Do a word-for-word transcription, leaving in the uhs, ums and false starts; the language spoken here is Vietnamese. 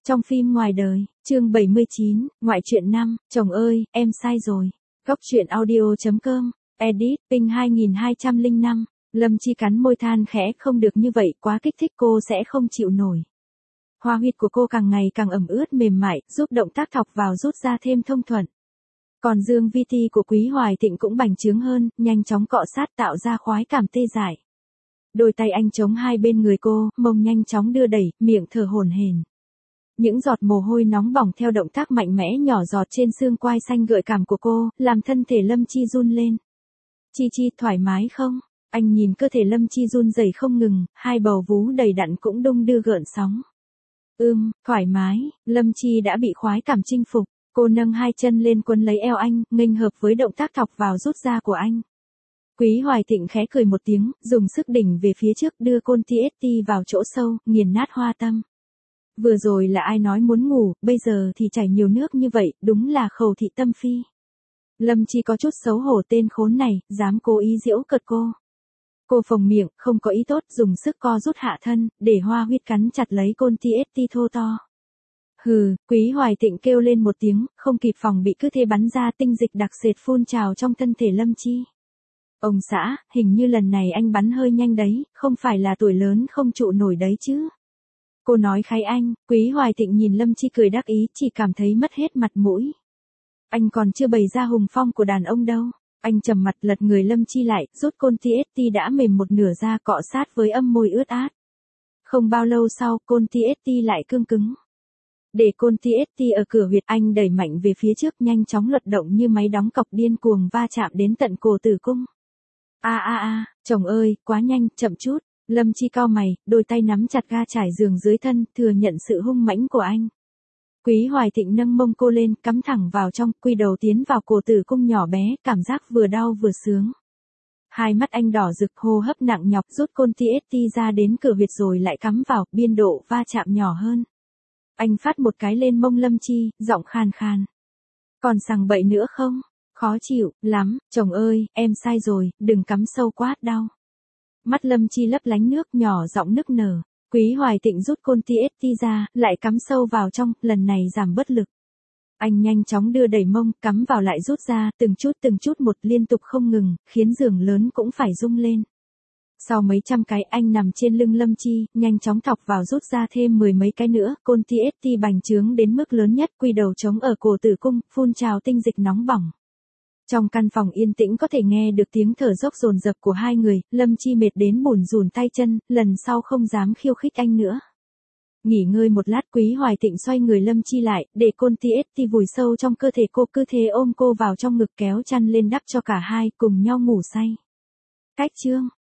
Trong phim Ngoài đời, chương bảy mươi chín, ngoại truyện năm, chồng ơi, em sai rồi. Góc truyện audio.com, edit, ping hai nghìn hai trăm lẻ năm, Lâm Chi cắn môi than khẽ, không được như vậy, quá kích thích cô sẽ không chịu nổi. Hoa huyệt của cô càng ngày càng ẩm ướt mềm mại, giúp động tác thọc vào rút ra thêm thông thuận. Còn dương vi ti của Quý Hoài Thịnh cũng bành trướng hơn, nhanh chóng cọ sát tạo ra khoái cảm tê dại. Đôi tay anh chống hai bên người cô, mông nhanh chóng đưa đẩy, miệng thở hổn hển. Những giọt mồ hôi nóng bỏng theo động tác mạnh mẽ nhỏ giọt trên xương quai xanh gợi cảm của cô, làm thân thể Lâm Chi run lên. Chi Chi, thoải mái không? Anh nhìn cơ thể Lâm Chi run rẩy không ngừng, hai bầu vú đầy đặn cũng đung đưa gợn sóng. Ưm, thoải mái, Lâm Chi đã bị khoái cảm chinh phục, cô nâng hai chân lên quấn lấy eo anh, nghênh hợp với động tác thọc vào rút ra của anh. Quý Hoài Thịnh khẽ cười một tiếng, dùng sức đỉnh về phía trước đưa côn tê ét tê vào chỗ sâu, nghiền nát hoa tâm. Vừa rồi là ai nói muốn ngủ, bây giờ thì chảy nhiều nước như vậy, đúng là khẩu thị tâm phi. Lâm Chi có chút xấu hổ, tên khốn này, dám cố ý giễu cợt cô. Cô phồng miệng, không có ý tốt, dùng sức co rút hạ thân, để hoa huyết cắn chặt lấy côn tê ét tê thô to. Hừ, Quý Hoài Thịnh kêu lên một tiếng, không kịp phòng bị cứ thế bắn ra, tinh dịch đặc sệt phun trào trong thân thể Lâm Chi. Ông xã, hình như lần này anh bắn hơi nhanh đấy, không phải là tuổi lớn không trụ nổi đấy chứ. Cô nói kháy anh. Quý Hoài Thịnh nhìn Lâm Chi cười đắc ý, chỉ cảm thấy mất hết mặt mũi. Anh còn chưa bày ra hùng phong của đàn ông đâu. Anh trầm mặt lật người Lâm Chi lại, rút côn tê ét tê đã mềm một nửa ra, cọ sát với âm môi ướt át. Không bao lâu sau, côn tê ét tê lại cương cứng. Để côn tê ét tê ở cửa huyệt, anh đẩy mạnh về phía trước, nhanh chóng luật động như máy đóng cọc điên cuồng va chạm đến tận cổ tử cung. A a a, chồng ơi, quá nhanh, chậm chút. Lâm Chi cau mày, đôi tay nắm chặt ga trải giường dưới thân, thừa nhận sự hung mãnh của anh. Quý Hoài Thịnh nâng mông cô lên, cắm thẳng vào trong, quy đầu tiến vào cổ tử cung nhỏ bé, cảm giác vừa đau vừa sướng. Hai mắt anh đỏ rực, hô hấp nặng nhọc, rút côn tê ét tê ra đến cửa huyệt rồi lại cắm vào, biên độ va chạm nhỏ hơn. Anh phát một cái lên mông Lâm Chi, giọng khàn khàn. Còn sằng bậy nữa không? Khó chịu, lắm, chồng ơi, em sai rồi, đừng cắm sâu quá, đau. Mắt Lâm Chi lấp lánh nước, nhỏ giọng nức nở. Quý Hoài Thịnh rút côn tê ét tê ra, lại cắm sâu vào trong, lần này giảm bất lực. Anh nhanh chóng đưa đẩy mông, cắm vào lại rút ra, từng chút từng chút một, liên tục không ngừng, khiến giường lớn cũng phải rung lên. Sau mấy trăm cái, anh nằm trên lưng Lâm Chi, nhanh chóng thọc vào rút ra thêm mười mấy cái nữa, côn tê ét tê bành trướng đến mức lớn nhất, quy đầu trống ở cổ tử cung, phun trào tinh dịch nóng bỏng. Trong căn phòng yên tĩnh có thể nghe được tiếng thở dốc dồn dập của hai người, Lâm Chi mệt đến bủn rủn tay chân, lần sau không dám khiêu khích anh nữa. Nghỉ ngơi một lát, Quý Hoài Thịnh xoay người Lâm Chi lại, để côn tê ét tê vùi sâu trong cơ thể cô, cứ thế ôm cô vào trong ngực, kéo chăn lên đắp cho cả hai, cùng nhau ngủ say. Cách chương